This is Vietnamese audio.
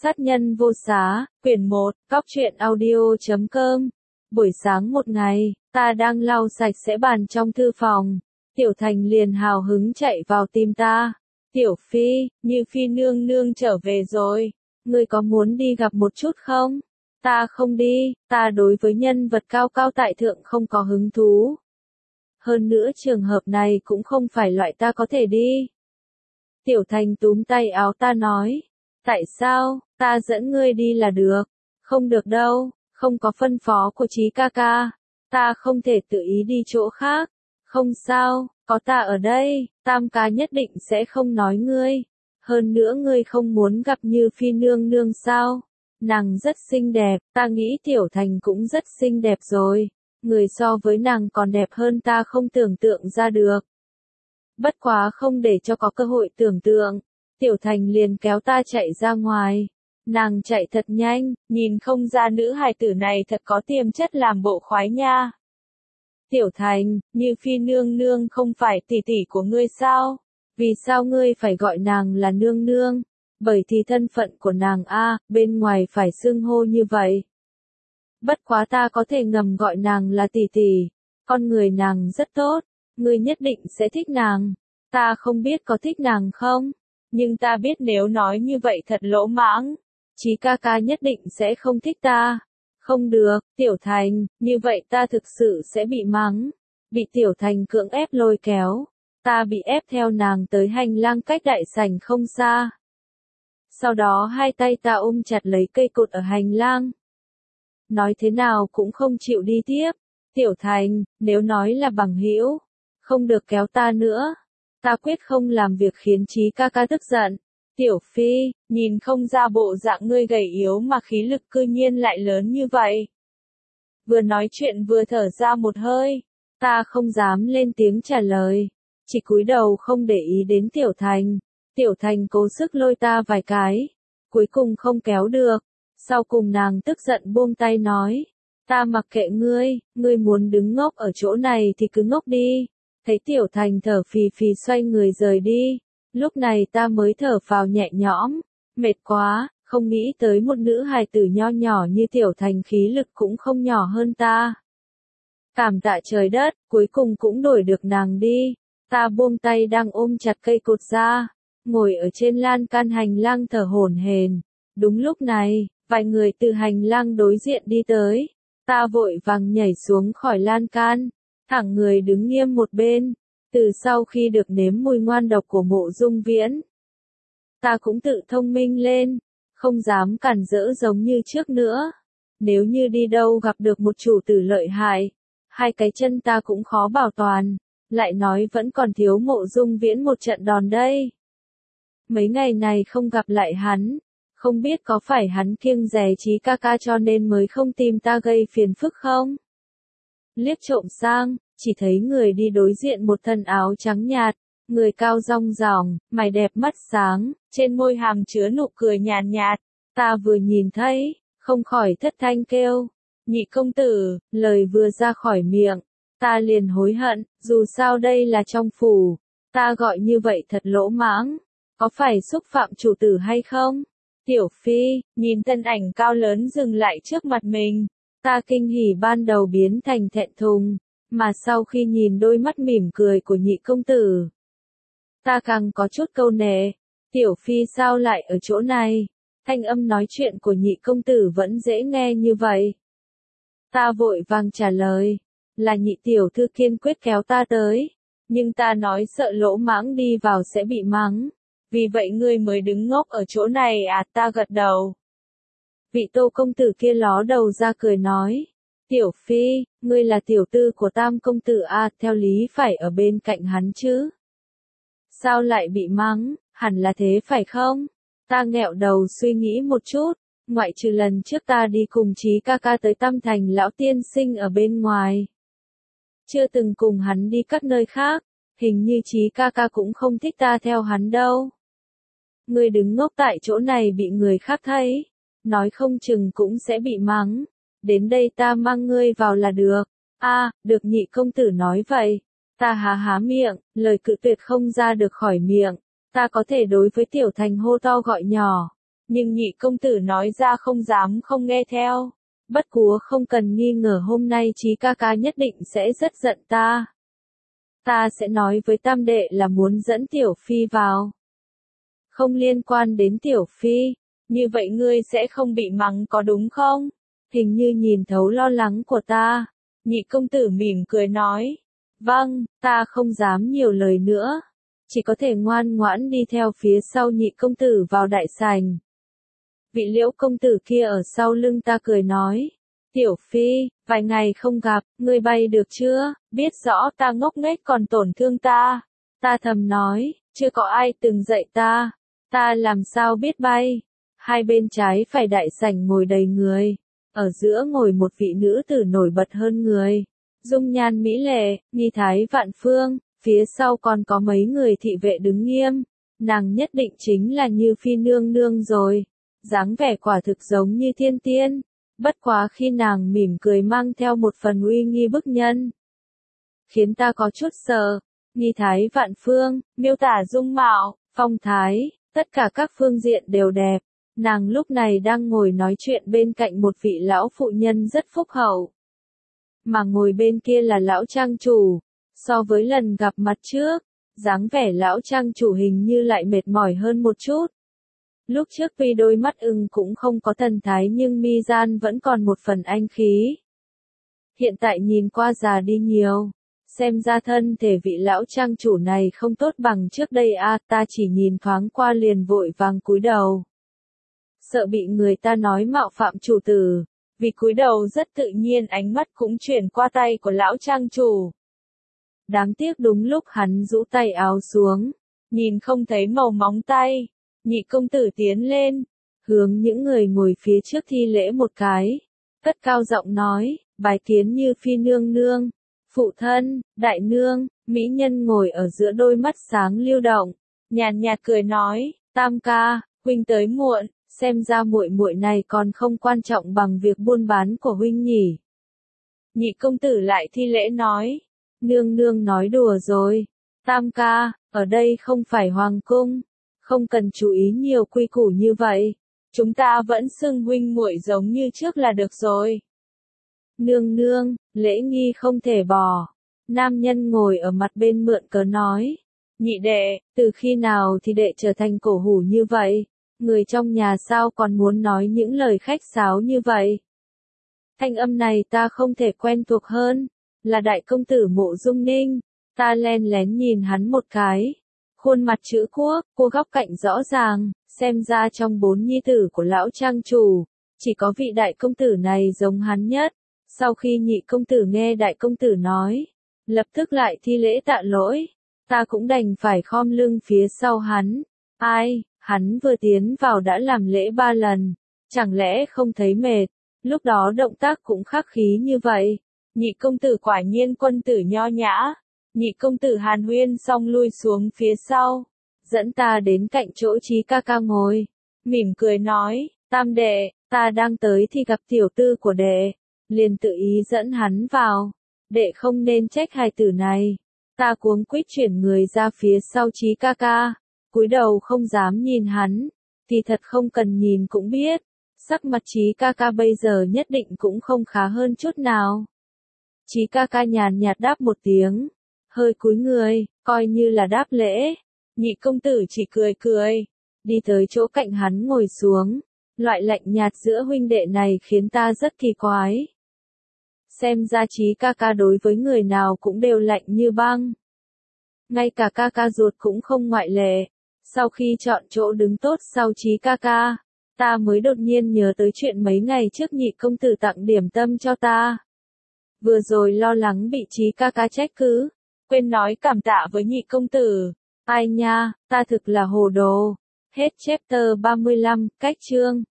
Sát nhân vô xá, quyển 1, cóc truyện audio.com. Buổi sáng một ngày, ta đang lau sạch sẽ bàn trong thư phòng. Tiểu Thành liền hào hứng chạy vào tìm ta. Tiểu Phi, Như Phi nương nương trở về rồi. Ngươi có muốn đi gặp một chút không? Ta không đi, ta đối với nhân vật cao cao tại thượng không có hứng thú. Hơn nữa trường hợp này cũng không phải loại ta có thể đi. Tiểu Thành túm tay áo ta nói. Tại sao, ta dẫn ngươi đi là được. Không được đâu, không có phân phó của Chí ca ca. Ta không thể tự ý đi chỗ khác. Không sao, có ta ở đây, Tam ca nhất định sẽ không nói ngươi. Hơn nữa ngươi không muốn gặp Như Phi nương nương sao? Nàng rất xinh đẹp, ta nghĩ Tiểu Thành cũng rất xinh đẹp rồi. Người so với nàng còn đẹp hơn ta không tưởng tượng ra được. Bất quá không để cho có cơ hội tưởng tượng. Tiểu Thành liền kéo ta chạy ra ngoài. Nàng chạy thật nhanh, nhìn không ra nữ hài tử này thật có tiềm chất làm bộ khoái nha. Tiểu Thành, Như Phi nương nương không phải tỷ tỷ của ngươi sao? Vì sao ngươi phải gọi nàng là nương nương? Bởi thì thân phận của nàng bên ngoài phải xưng hô như vậy. Bất quá ta có thể ngầm gọi nàng là tỷ tỷ. Con người nàng rất tốt, ngươi nhất định sẽ thích nàng. Ta không biết có thích nàng không? Nhưng ta biết nếu nói như vậy thật lỗ mãng. Chí ca ca nhất định sẽ không thích ta. Không được, Tiểu Thành, như vậy ta thực sự sẽ bị mắng. Bị Tiểu Thành cưỡng ép lôi kéo. Ta bị ép theo nàng tới hành lang cách đại sảnh không xa. Sau đó hai tay ta ôm chặt lấy cây cột ở hành lang. Nói thế nào cũng không chịu đi tiếp. Tiểu Thành, nếu nói là bằng hữu, không được kéo ta nữa. Ta quyết không làm việc khiến Chí ca ca tức giận. Tiểu Phi, nhìn không ra bộ dạng ngươi gầy yếu mà khí lực cư nhiên lại lớn như vậy. Vừa nói chuyện vừa thở ra một hơi. Ta không dám lên tiếng trả lời. Chỉ cúi đầu không để ý đến Tiểu Thành. Tiểu Thành cố sức lôi ta vài cái. Cuối cùng không kéo được. Sau cùng nàng tức giận buông tay nói. Ta mặc kệ ngươi, ngươi muốn đứng ngốc ở chỗ này thì cứ ngốc đi. Thấy Tiểu Thành thở phì phì xoay người rời đi. Lúc này ta mới thở phào nhẹ nhõm. Mệt quá, không nghĩ tới một nữ hài tử nho nhỏ như Tiểu Thành khí lực cũng không nhỏ hơn ta. Cảm tạ trời đất, cuối cùng cũng đổi được nàng đi. Ta buông tay đang ôm chặt cây cột ra. Ngồi ở trên lan can hành lang thở hổn hển. Đúng lúc này, vài người từ hành lang đối diện đi tới. Ta vội vàng nhảy xuống khỏi lan can. Thẳng người đứng nghiêm một bên. Từ sau khi được nếm mùi ngoan độc của Mộ Dung Viễn, ta cũng tự thông minh lên, không dám cản rỡ giống như trước nữa. Nếu như đi đâu gặp được một chủ tử lợi hại, hai cái chân ta cũng khó bảo toàn, lại nói vẫn còn thiếu Mộ Dung Viễn một trận đòn đây. Mấy ngày này không gặp lại hắn, không biết có phải hắn kiêng dè Chí ca ca cho nên mới không tìm ta gây phiền phức không? Liếc trộm sang, chỉ thấy người đi đối diện một thân áo trắng nhạt, người cao rong ròng, mày đẹp mắt sáng, trên môi hàm chứa nụ cười nhàn nhạt. Ta vừa nhìn thấy, không khỏi thất thanh kêu. Nhị công tử, lời vừa ra khỏi miệng, ta liền hối hận, dù sao đây là trong phủ, ta gọi như vậy thật lỗ mãng, có phải xúc phạm chủ tử hay không? Tiểu Phi, nhìn thân ảnh cao lớn dừng lại trước mặt mình, ta kinh hỉ ban đầu biến thành thẹn thùng. Mà sau khi nhìn đôi mắt mỉm cười của nhị công tử, ta càng có chút câu nệ. Tiểu Phi sao lại ở chỗ này? Thanh âm nói chuyện của nhị công tử vẫn dễ nghe như vậy. Ta vội vàng trả lời, là nhị tiểu thư kiên quyết kéo ta tới. Nhưng ta nói sợ lỗ mãng đi vào sẽ bị mắng. Vì vậy ngươi mới đứng ngốc ở chỗ này ta gật đầu. Vị Tô công tử kia ló đầu ra cười nói. Tiểu Phi, ngươi là tiểu tư của Tam công tử theo lý phải ở bên cạnh hắn chứ. Sao lại bị mắng, hẳn là thế phải không? Ta nghẹo đầu suy nghĩ một chút, ngoại trừ lần trước ta đi cùng Chí ca ca tới Tam Thành lão tiên sinh ở bên ngoài. Chưa từng cùng hắn đi các nơi khác, hình như Chí ca ca cũng không thích ta theo hắn đâu. Ngươi đứng ngốc tại chỗ này bị người khác thấy, nói không chừng cũng sẽ bị mắng. Đến đây ta mang ngươi vào là được. Được nhị công tử nói vậy. Ta há miệng, lời cự tuyệt không ra được khỏi miệng. Ta có thể đối với Tiểu Thành hô to gọi nhỏ. nhưng nhị công tử nói ra không dám không nghe theo. Bất quá không cần nghi ngờ hôm nay Chí ca ca nhất định sẽ rất giận ta. Ta sẽ nói với tam đệ là muốn dẫn Tiểu Phi vào. Không liên quan đến Tiểu Phi, như vậy ngươi sẽ không bị mắng có đúng không? Hình như nhìn thấu lo lắng của ta. Nhị công tử mỉm cười nói. Vâng, ta không dám nhiều lời nữa. Chỉ có thể ngoan ngoãn đi theo phía sau nhị công tử vào đại sảnh. Vị Liễu công tử kia ở sau lưng ta cười nói. Tiểu Phi, vài ngày không gặp, ngươi bay được chưa? Biết rõ ta ngốc nghếch còn tổn thương ta. Ta thầm nói, chưa có ai từng dạy ta. Ta làm sao biết bay? Hai bên trái phải đại sảnh ngồi đầy người. Ở giữa ngồi một vị nữ tử nổi bật hơn người. Dung nhan mỹ lệ, nghi thái vạn phương. Phía sau còn có mấy người thị vệ đứng nghiêm. Nàng nhất định chính là Như Phi nương nương rồi. Dáng vẻ quả thực giống như thiên tiên. Bất quá khi nàng mỉm cười mang theo một phần uy nghi bức nhân. Khiến ta có chút sợ. Nghi thái vạn phương, miêu tả dung mạo, phong thái, tất cả các phương diện đều đẹp. Nàng lúc này đang ngồi nói chuyện bên cạnh một vị lão phụ nhân rất phúc hậu. Mà ngồi bên kia là lão trang chủ. So với lần gặp mặt trước, dáng vẻ lão trang chủ hình như lại mệt mỏi hơn một chút. Lúc trước tuy đôi mắt ưng cũng không có thần thái nhưng mi gian vẫn còn một phần anh khí. Hiện tại nhìn qua già đi nhiều. Xem ra thân thể vị lão trang chủ này không tốt bằng trước đây ta chỉ nhìn thoáng qua liền vội vàng cúi đầu. Sợ bị người ta nói mạo phạm chủ tử, vì cúi đầu rất tự nhiên ánh mắt cũng chuyển qua tay của lão trang chủ. Đáng tiếc đúng lúc hắn rũ tay áo xuống, nhìn không thấy màu móng tay, nhị công tử tiến lên, hướng những người ngồi phía trước thi lễ một cái, cất cao giọng nói, bái kiến Như Phi nương nương, phụ thân, đại nương, mỹ nhân ngồi ở giữa đôi mắt sáng lưu động, nhàn nhạt cười nói, tam ca, huynh tới muộn, xem ra muội muội này còn không quan trọng bằng việc buôn bán của huynh nhỉ. Nhị công tử lại thi lễ nói, nương nương nói đùa rồi, tam ca, ở đây không phải hoàng cung, không cần chú ý nhiều quy củ như vậy, chúng ta vẫn xưng huynh muội giống như trước là được rồi. Nương nương, lễ nghi không thể bỏ. Nam nhân ngồi ở mặt bên mượn cớ nói, nhị đệ, từ khi nào thì đệ trở thành cổ hủ như vậy, người trong nhà sao còn muốn nói những lời khách sáo như vậy. Thanh âm này ta không thể quen thuộc hơn, là đại công tử Mộ Dung Ninh, ta len lén nhìn hắn một cái. Khuôn mặt chữ quốc, cô góc cạnh rõ ràng, xem ra trong 4 nhi tử của lão trang chủ, chỉ có vị đại công tử này giống hắn nhất. Sau khi nhị công tử nghe đại công tử nói, lập tức lại thi lễ tạ lỗi, ta cũng đành phải khom lưng phía sau hắn. Ai, hắn vừa tiến vào đã làm lễ 3 lần, chẳng lẽ không thấy mệt, lúc đó động tác cũng khắc khí như vậy. Nhị công tử quả nhiên quân tử nho nhã. Nhị công tử hàn huyên xong lui xuống phía sau, dẫn ta đến cạnh chỗ Chí ca ca ngồi, mỉm cười nói, tam đệ, ta đang tới thì gặp tiểu tư của đệ, liền tự ý dẫn hắn vào, đệ không nên trách hài tử này. Ta cuống quýt chuyển người ra phía sau Chí ca ca, cúi đầu không dám nhìn hắn, thì thật không cần nhìn cũng biết, sắc mặt Chí ca ca bây giờ nhất định cũng không khá hơn chút nào. Chí ca ca nhàn nhạt đáp một tiếng, hơi cúi người, coi như là đáp lễ. Nhị công tử chỉ cười cười, đi tới chỗ cạnh hắn ngồi xuống. Loại lạnh nhạt giữa huynh đệ này khiến ta rất kỳ quái. Xem ra Chí ca ca đối với người nào cũng đều lạnh như băng. Ngay cả ca ca ruột cũng không ngoại lệ. Sau khi chọn chỗ đứng tốt sau Chí ca ca, ta mới đột nhiên nhớ tới chuyện mấy ngày trước nhị công tử tặng điểm tâm cho ta. Vừa rồi lo lắng bị Chí ca ca trách cứ, quên nói cảm tạ với nhị công tử. Ai nha, ta thực là hồ đồ. Hết chapter 35, cách chương.